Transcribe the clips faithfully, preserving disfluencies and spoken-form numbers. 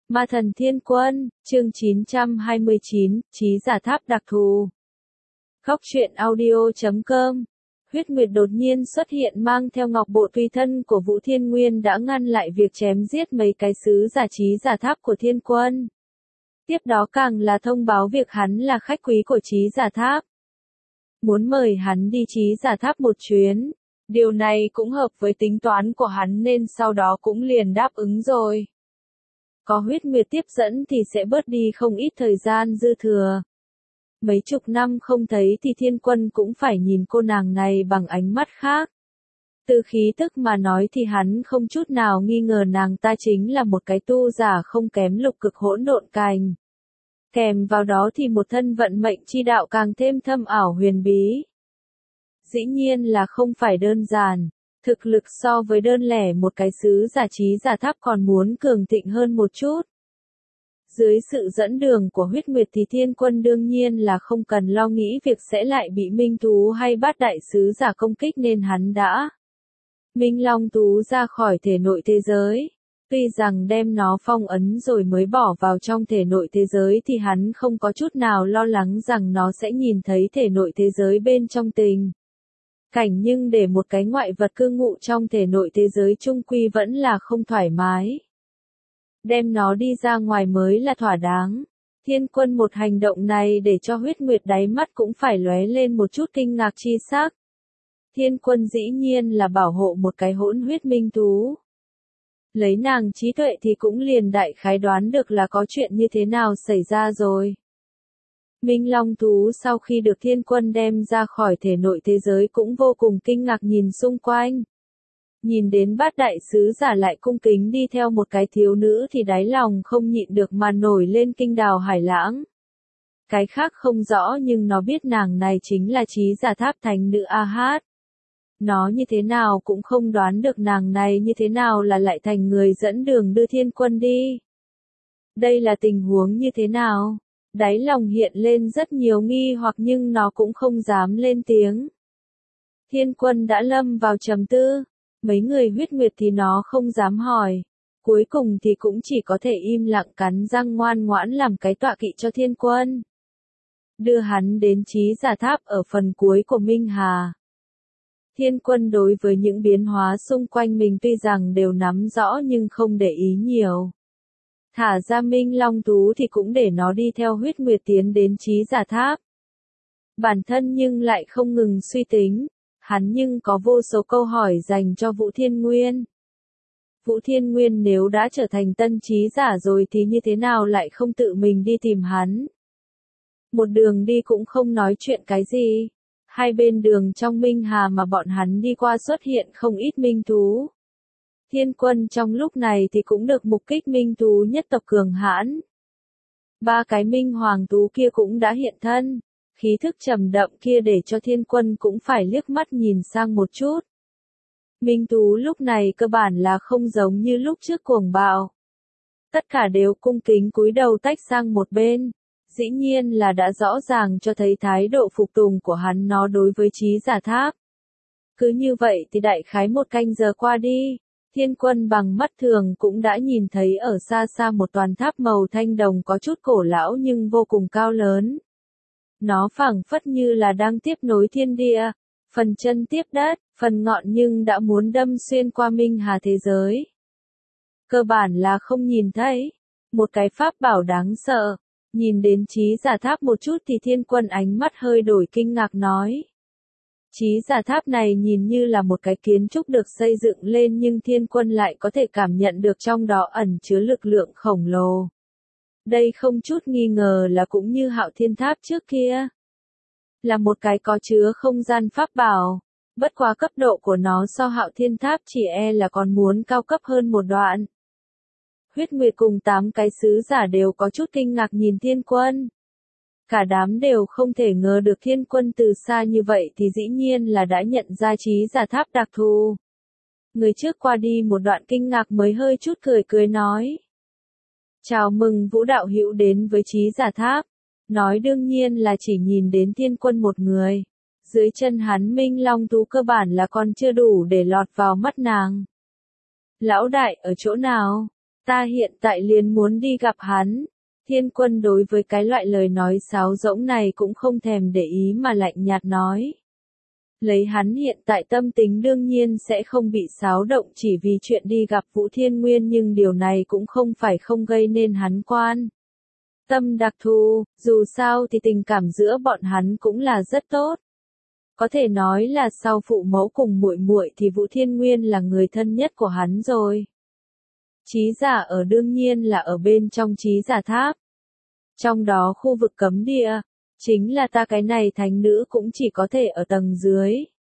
Ma thần thiên quân, chương chín trăm hai mươi chín, trí giả tháp đặc thù. Khóc chuyện audio chấm com. Huyết Nguyệt đột nhiên xuất hiện mang theo ngọc bội tùy thân của Vũ Thiên Nguyên đã ngăn lại việc chém giết mấy cái sứ giả trí giả tháp của thiên quân. Tiếp đó càng là thông báo việc hắn là khách quý của trí giả tháp. Muốn mời hắn đi trí giả tháp một chuyến. Điều này cũng hợp với tính toán của hắn nên sau đó cũng liền đáp ứng rồi. Có Huyết Nguyệt tiếp dẫn thì sẽ bớt đi không ít thời gian dư thừa. Mấy chục năm không thấy thì thiên quân cũng phải nhìn cô nàng này bằng ánh mắt khác. Từ khí tức mà nói thì hắn không chút nào nghi ngờ nàng ta chính là một cái tu giả không kém lục cực hỗn độn cành. Kèm vào đó thì một thân vận mệnh chi đạo càng thêm thâm ảo huyền bí. Dĩ nhiên là không phải đơn giản. Thực lực so với đơn lẻ một cái sứ giả trí giả tháp còn muốn cường thịnh hơn một chút. Dưới sự dẫn đường của Huyết Nguyệt thì thiên quân đương nhiên là không cần lo nghĩ việc sẽ lại bị Minh Thú hay bát đại sứ giả công kích nên hắn đã Minh Long Thú ra khỏi thể nội thế giới. Tuy rằng đem nó phong ấn rồi mới bỏ vào trong thể nội thế giới thì hắn không có chút nào lo lắng rằng nó sẽ nhìn thấy thể nội thế giới bên trong tình cảnh, nhưng để một cái ngoại vật cư ngụ trong thể nội thế giới chung quy vẫn là không thoải mái. Đem nó đi ra ngoài mới là thỏa đáng. Thiên quân một hành động này để cho Huyết Nguyệt đáy mắt cũng phải lóe lên một chút kinh ngạc chi sắc. Thiên quân dĩ nhiên là bảo hộ một cái hỗn huyết minh thú. Lấy nàng trí tuệ thì cũng liền đại khái đoán được là có chuyện như thế nào xảy ra rồi. Minh Long Thú sau khi được thiên quân đem ra khỏi thể nội thế giới cũng vô cùng kinh ngạc nhìn xung quanh. Nhìn đến bát đại sứ giả lại cung kính đi theo một cái thiếu nữ thì đáy lòng không nhịn được mà nổi lên kinh đào hải lãng. Cái khác không rõ nhưng nó biết nàng này chính là trí giả tháp thánh nữ A Hát. Nó như thế nào cũng không đoán được nàng này như thế nào là lại thành người dẫn đường đưa thiên quân đi. Đây là tình huống như thế nào? Đáy lòng hiện lên rất nhiều nghi hoặc nhưng nó cũng không dám lên tiếng. Thiên quân đã lâm vào trầm tư. Mấy người Huyết Nguyệt thì nó không dám hỏi. Cuối cùng thì cũng chỉ có thể im lặng cắn răng ngoan ngoãn làm cái tọa kỵ cho thiên quân. Đưa hắn đến trí giả tháp ở phần cuối của Minh Hà. Thiên quân đối với những biến hóa xung quanh mình tuy rằng đều nắm rõ nhưng không để ý nhiều. Thả ra Minh Long Thú thì cũng để nó đi theo Huyết Nguyệt tiến đến trí giả tháp. Bản thân nhưng lại không ngừng suy tính. Hắn nhưng có vô số câu hỏi dành cho Vũ Thiên Nguyên. Vũ Thiên Nguyên nếu đã trở thành tân trí giả rồi thì như thế nào lại không tự mình đi tìm hắn. Một đường đi cũng không nói chuyện cái gì. Hai bên đường trong Minh Hà mà bọn hắn đi qua xuất hiện không ít minh thú. Thiên quân trong lúc này thì cũng được mục kích minh thú nhất tộc cường hãn. Ba cái minh hoàng thú kia cũng đã hiện thân. Khí thức trầm đậm kia để cho thiên quân cũng phải liếc mắt nhìn sang một chút. Minh thú lúc này cơ bản là không giống như lúc trước cuồng bạo. Tất cả đều cung kính cúi đầu tách sang một bên. Dĩ nhiên là đã rõ ràng cho thấy thái độ phục tùng của hắn nó đối với trí giả tháp. Cứ như vậy thì đại khái một canh giờ qua đi. Thiên quân bằng mắt thường cũng đã nhìn thấy ở xa xa một toàn tháp màu thanh đồng có chút cổ lão nhưng vô cùng cao lớn. Nó phảng phất như là đang tiếp nối thiên địa, phần chân tiếp đất, phần ngọn nhưng đã muốn đâm xuyên qua Minh Hà thế giới. Cơ bản là không nhìn thấy. Một cái pháp bảo đáng sợ. Nhìn đến trí giả tháp một chút thì thiên quân ánh mắt hơi đổi kinh ngạc nói. Trí giả tháp này nhìn như là một cái kiến trúc được xây dựng lên nhưng thiên quân lại có thể cảm nhận được trong đó ẩn chứa lực lượng khổng lồ. Đây không chút nghi ngờ là cũng như Hạo Thiên Tháp trước kia. Là một cái có chứa không gian pháp bảo. Bất quá cấp độ của nó so Hạo Thiên Tháp chỉ e là còn muốn cao cấp hơn một đoạn. Huyết Nguyệt cùng tám cái sứ giả đều có chút kinh ngạc nhìn thiên quân. Cả đám đều không thể ngờ được thiên quân từ xa như vậy thì dĩ nhiên là đã nhận ra trí giả tháp đặc thù. Người trước qua đi một đoạn kinh ngạc mới hơi chút cười cười nói. Chào mừng Vũ đạo hữu đến với trí giả tháp. Nói đương nhiên là chỉ nhìn đến thiên quân một người. Dưới chân hắn Minh Long Thú cơ bản là còn chưa đủ để lọt vào mắt nàng. Lão đại ở chỗ nào? Ta hiện tại liền muốn đi gặp hắn. Thiên Quân đối với cái loại lời nói sáo rỗng này cũng không thèm để ý mà lạnh nhạt nói. Lấy hắn hiện tại tâm tính đương nhiên sẽ không bị xáo động chỉ vì chuyện đi gặp Vũ Thiên Nguyên, nhưng điều này cũng không phải không gây nên hắn quan tâm đặc thù, dù sao thì tình cảm giữa bọn hắn cũng là rất tốt. Có thể nói là sau phụ mẫu cùng muội muội thì Vũ Thiên Nguyên là người thân nhất của hắn rồi. Trí giả ở đương nhiên là ở bên trong trí giả tháp. Trong đó khu vực cấm địa, chính là ta cái này thánh nữ cũng chỉ có thể ở tầng dưới.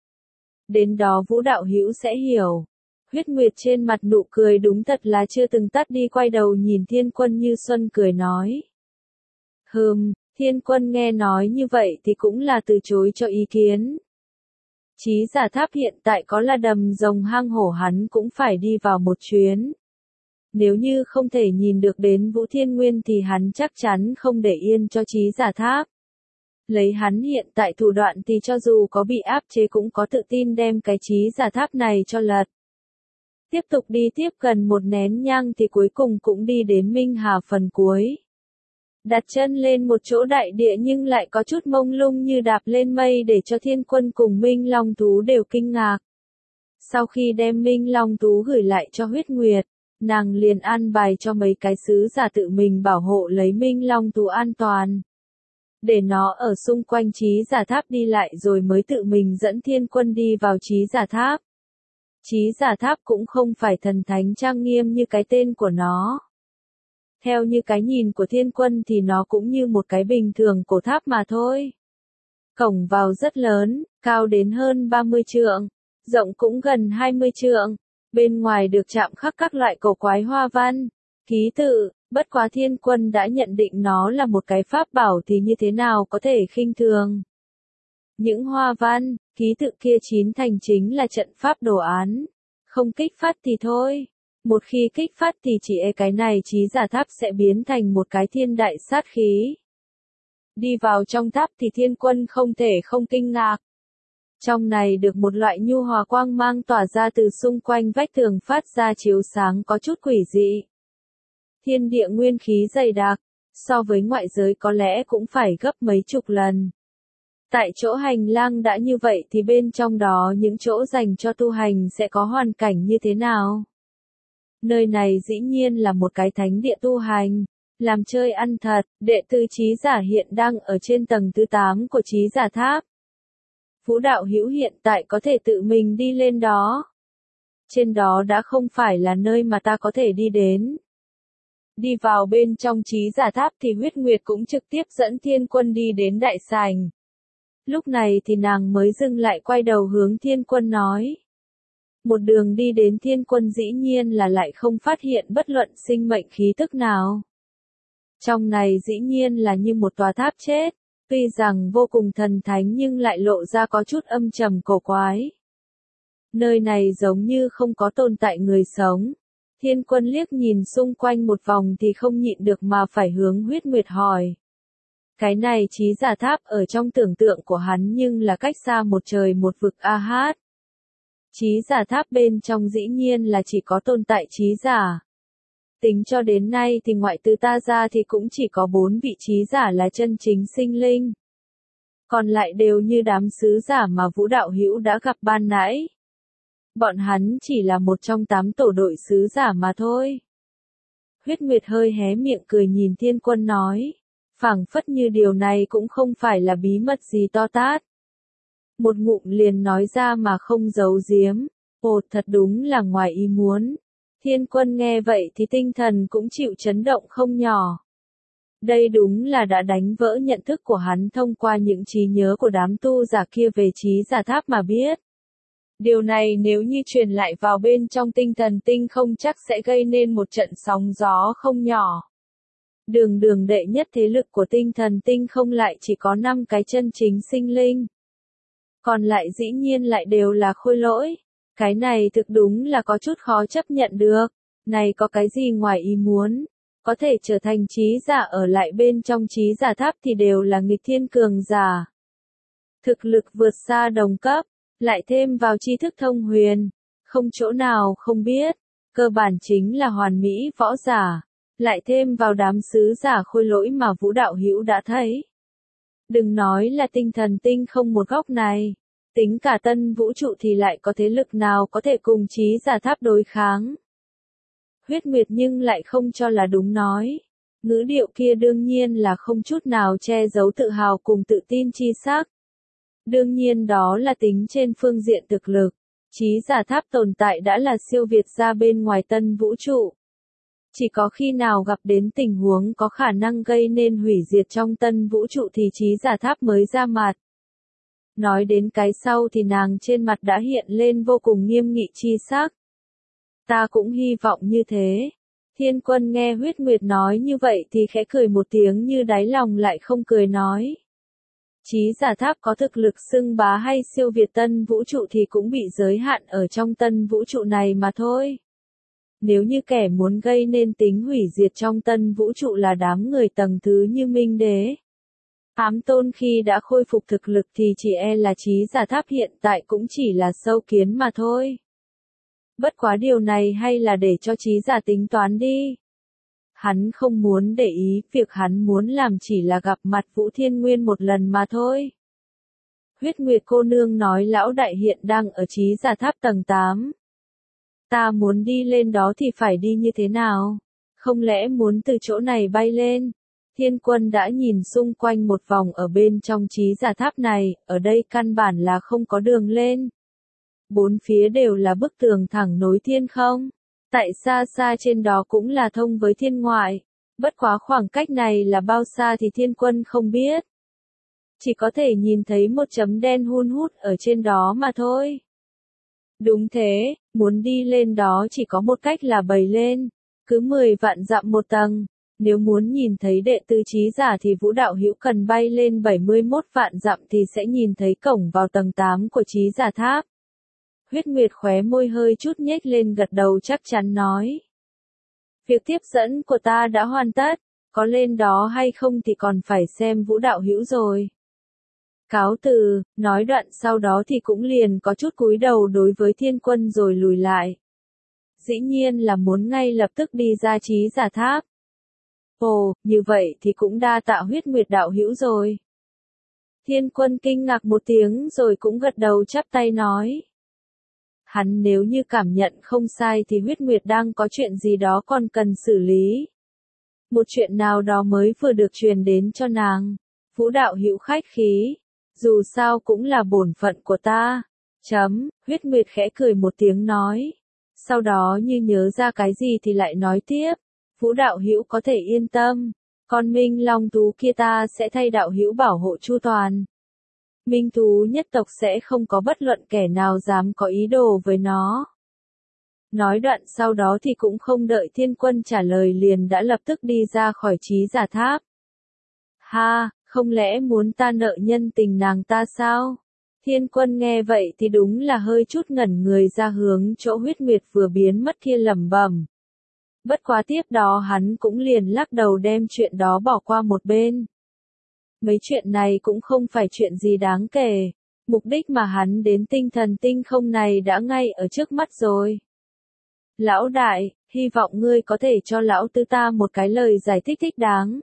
Đến đó Vũ đạo hữu sẽ hiểu. Huyết Nguyệt trên mặt nụ cười đúng thật là chưa từng tắt đi, quay đầu nhìn Thiên Quân Như Xuân cười nói. Hừm, Thiên Quân nghe nói như vậy thì cũng là từ chối cho ý kiến. Trí giả tháp hiện tại có là đầm rồng hang hổ hắn cũng phải đi vào một chuyến. Nếu như không thể nhìn được đến Vũ Thiên Nguyên thì hắn chắc chắn không để yên cho trí giả tháp. Lấy hắn hiện tại thủ đoạn thì cho dù có bị áp chế cũng có tự tin đem cái trí giả tháp này cho lật. Tiếp tục đi tiếp gần một nén nhang thì cuối cùng cũng đi đến Minh Hà phần cuối. Đặt chân lên một chỗ đại địa nhưng lại có chút mông lung như đạp lên mây để cho Thiên Quân cùng Minh Long Thú đều kinh ngạc. Sau khi đem Minh Long Thú gửi lại cho Huyết Nguyệt, nàng liền an bài cho mấy cái sứ giả tự mình bảo hộ lấy Minh Long Thú an toàn. Để nó ở xung quanh trí giả tháp đi lại rồi mới tự mình dẫn Thiên Quân đi vào trí giả tháp. Trí giả tháp cũng không phải thần thánh trang nghiêm như cái tên của nó. Theo như cái nhìn của Thiên Quân thì nó cũng như một cái bình thường cổ tháp mà thôi. Cổng vào rất lớn, cao đến hơn ba mươi trượng, rộng cũng gần hai mươi trượng. Bên ngoài được chạm khắc các loại cổ quái hoa văn, ký tự, bất quá Thiên Quân đã nhận định nó là một cái pháp bảo thì như thế nào có thể khinh thường. Những hoa văn, ký tự kia chín thành chính là trận pháp đồ án. Không kích phát thì thôi. Một khi kích phát thì chỉ e cái này trí giả tháp sẽ biến thành một cái thiên đại sát khí. Đi vào trong tháp thì Thiên Quân không thể không kinh ngạc. Trong này được một loại nhu hòa quang mang tỏa ra từ xung quanh vách tường phát ra chiếu sáng có chút quỷ dị. Thiên địa nguyên khí dày đặc, so với ngoại giới có lẽ cũng phải gấp mấy chục lần. Tại chỗ hành lang đã như vậy thì bên trong đó những chỗ dành cho tu hành sẽ có hoàn cảnh như thế nào? Nơi này dĩ nhiên là một cái thánh địa tu hành, làm chơi ăn thật, đệ tử trí giả hiện đang ở trên tầng thứ tám của trí giả tháp. Vũ đạo hữu hiện tại có thể tự mình đi lên đó. Trên đó đã không phải là nơi mà ta có thể đi đến. Đi vào bên trong trí giả tháp thì Huyết Nguyệt cũng trực tiếp dẫn Thiên Quân đi đến đại sảnh. Lúc này thì nàng mới dừng lại quay đầu hướng Thiên Quân nói. Một đường đi đến Thiên Quân dĩ nhiên là lại không phát hiện bất luận sinh mệnh khí tức nào. Trong này dĩ nhiên là như một tòa tháp chết, tuy rằng vô cùng thần thánh nhưng lại lộ ra có chút âm trầm cổ quái. Nơi này giống như không có tồn tại người sống. Thiên Quân liếc nhìn xung quanh một vòng thì không nhịn được mà phải hướng Huyết Nguyệt hỏi. Cái này trí giả tháp ở trong tưởng tượng của hắn nhưng là cách xa một trời một vực a hát. Trí giả tháp bên trong dĩ nhiên là chỉ có tồn tại trí giả. Tính cho đến nay thì ngoại trừ ta ra thì cũng chỉ có bốn vị trí giả là chân chính sinh linh. Còn lại đều như đám sứ giả mà Vũ đạo hữu đã gặp ban nãy. Bọn hắn chỉ là một trong tám tổ đội sứ giả mà thôi. Huyết Nguyệt hơi hé miệng cười nhìn Thiên Quân nói. Phảng phất như điều này cũng không phải là bí mật gì to tát. Một ngụm liền nói ra mà không giấu giếm. Ồ, thật đúng là ngoài ý muốn. Thiên Quân nghe vậy thì tinh thần cũng chịu chấn động không nhỏ. Đây đúng là đã đánh vỡ nhận thức của hắn thông qua những trí nhớ của đám tu giả kia về trí giả tháp mà biết. Điều này nếu như truyền lại vào bên trong tinh thần tinh không chắc sẽ gây nên một trận sóng gió không nhỏ. Đường đường đệ nhất thế lực của tinh thần tinh không lại chỉ có năm cái chân chính sinh linh. Còn lại dĩ nhiên lại đều là khôi lỗi. Cái này thực đúng là có chút khó chấp nhận được. Này có cái gì ngoài ý muốn. Có thể trở thành trí giả ở lại bên trong trí giả tháp thì đều là nghịch thiên cường giả. Thực lực vượt xa đồng cấp. Lại thêm vào tri thức thông huyền. Không chỗ nào không biết. cơ bản chính là hoàn mỹ võ giả, lại thêm vào đám sứ giả khôi lỗi mà Vũ đạo hữu đã thấy. Đừng nói là tinh thần tinh không một góc này, tính cả tân vũ trụ thì lại có thế lực nào có thể cùng trí giả tháp đối kháng. Huyết Nguyệt nhưng lại không cho là đúng nói. Ngữ điệu kia đương nhiên là không chút nào che giấu tự hào cùng tự tin chi sắc. Đương nhiên đó là tính trên phương diện thực lực. Trí giả tháp tồn tại đã là siêu việt ra bên ngoài tân vũ trụ. Chỉ có khi nào gặp đến tình huống có khả năng gây nên hủy diệt trong tân vũ trụ thì trí giả tháp mới ra mặt. Nói đến cái sau thì nàng trên mặt đã hiện lên vô cùng nghiêm nghị chi sắc. Ta cũng hy vọng như thế. Thiên Quân nghe Huyết Nguyệt nói như vậy thì khẽ cười một tiếng như đáy lòng lại không cười nói. Trí giả tháp có thực lực xưng bá hay siêu việt tân vũ trụ thì cũng bị giới hạn ở trong tân vũ trụ này mà thôi. Nếu như kẻ muốn gây nên tính hủy diệt trong tân vũ trụ là đám người tầng thứ như Minh Đế, Ám Tôn khi đã khôi phục thực lực thì chỉ e là trí giả tháp hiện tại cũng chỉ là sâu kiến mà thôi. Bất quá điều này hay là để cho trí giả tính toán đi. Hắn không muốn để ý, việc hắn muốn làm chỉ là gặp mặt Vũ Thiên Nguyên một lần mà thôi. Huyết Nguyệt cô nương nói lão đại hiện đang ở trí giả tháp tầng tám. Ta muốn đi lên đó thì phải đi như thế nào? Không lẽ muốn từ chỗ này bay lên? Thiên Quân đã nhìn xung quanh một vòng ở bên trong trí giả tháp này, ở đây căn bản là không có đường lên. Bốn phía đều là bức tường thẳng nối thiên không. Tại xa xa trên đó cũng là thông với thiên ngoại. Bất quá khoảng cách này là bao xa thì Thiên Quân không biết. Chỉ có thể nhìn thấy một chấm đen hun hút ở trên đó mà thôi. Đúng thế, muốn đi lên đó chỉ có một cách là bày lên. Cứ mười vạn dặm một tầng. Nếu muốn nhìn thấy đệ tử trí giả thì Vũ đạo hữu cần bay lên bảy mươi mốt vạn dặm thì sẽ nhìn thấy cổng vào tầng tám của trí giả tháp. Huyết Nguyệt khóe môi hơi chút nhếch lên gật đầu chắc chắn nói. Việc tiếp dẫn của ta đã hoàn tất, có lên đó hay không thì còn phải xem Vũ đạo hữu rồi. Cáo từ, nói đoạn sau đó thì cũng liền có chút cúi đầu đối với Thiên Quân rồi lùi lại. Dĩ nhiên là muốn ngay lập tức đi ra trí giả tháp. Ồ, như vậy thì cũng đa tạ Huyết Nguyệt đạo hữu rồi. Thiên Quân kinh ngạc một tiếng rồi cũng gật đầu chắp tay nói. Hắn nếu như cảm nhận không sai thì Huyết Nguyệt đang có chuyện gì đó còn cần xử lý. Một chuyện nào đó mới vừa được truyền đến cho nàng. Vũ đạo hữu khách khí. Dù sao cũng là bổn phận của ta. Chấm, Huyết Nguyệt khẽ cười một tiếng nói. Sau đó như nhớ ra cái gì thì lại nói tiếp. Vũ đạo hữu có thể yên tâm. Con Minh Long Thú kia ta sẽ thay đạo hữu bảo hộ chu toàn. Minh Thú nhất tộc sẽ không có bất luận kẻ nào dám có ý đồ với nó. Nói đoạn sau đó thì cũng không đợi Thiên Quân trả lời liền đã lập tức đi ra khỏi trí giả tháp. Ha, không lẽ muốn ta nợ nhân tình nàng ta sao? Thiên Quân nghe vậy thì đúng là hơi chút ngẩn người ra hướng chỗ Huyết Nguyệt vừa biến mất kia lẩm bẩm. Bất quá tiếp đó hắn cũng liền lắc đầu đem chuyện đó bỏ qua một bên. Mấy chuyện này cũng không phải chuyện gì đáng kể. Mục đích mà hắn đến tinh thần tinh không này đã ngay ở trước mắt rồi. Lão đại, hy vọng ngươi có thể cho lão tư ta một cái lời giải thích thích đáng.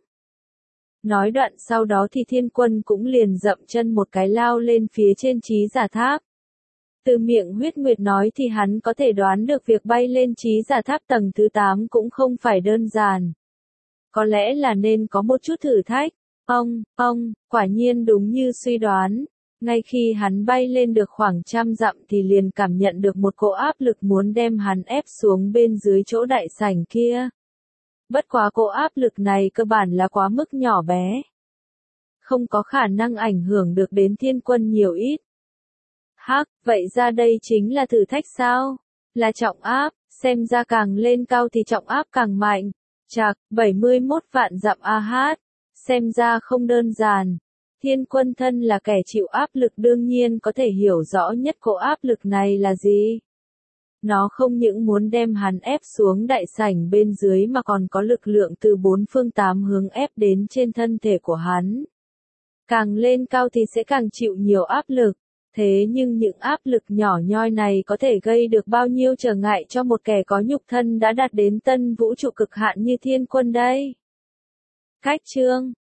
Nói đoạn sau đó thì Thiên Quân cũng liền dậm chân một cái lao lên phía trên trí giả tháp. Từ miệng Huyết Nguyệt nói thì hắn có thể đoán được việc bay lên trí giả tháp tầng thứ tám cũng không phải đơn giản. Có lẽ là nên có một chút thử thách. Ông, ông, quả nhiên đúng như suy đoán. Ngay khi hắn bay lên được khoảng trăm dặm thì liền cảm nhận được một cỗ áp lực muốn đem hắn ép xuống bên dưới chỗ đại sảnh kia. Bất quá cỗ áp lực này cơ bản là quá mức nhỏ bé. Không có khả năng ảnh hưởng được đến Thiên Quân nhiều ít. Hắc, vậy ra đây chính là thử thách sao? Là trọng áp, xem ra càng lên cao thì trọng áp càng mạnh. Chạc, bảy mươi mốt vạn dặm a hát. Xem ra không đơn giản. Thiên Quân thân là kẻ chịu áp lực đương nhiên có thể hiểu rõ nhất cỗ áp lực này là gì. Nó không những muốn đem hắn ép xuống đại sảnh bên dưới mà còn có lực lượng từ bốn phương tám hướng ép đến trên thân thể của hắn. Càng lên cao thì sẽ càng chịu nhiều áp lực. Thế nhưng những áp lực nhỏ nhoi này có thể gây được bao nhiêu trở ngại cho một kẻ có nhục thân đã đạt đến tân vũ trụ cực hạn như Thiên Quân đây? Khách chương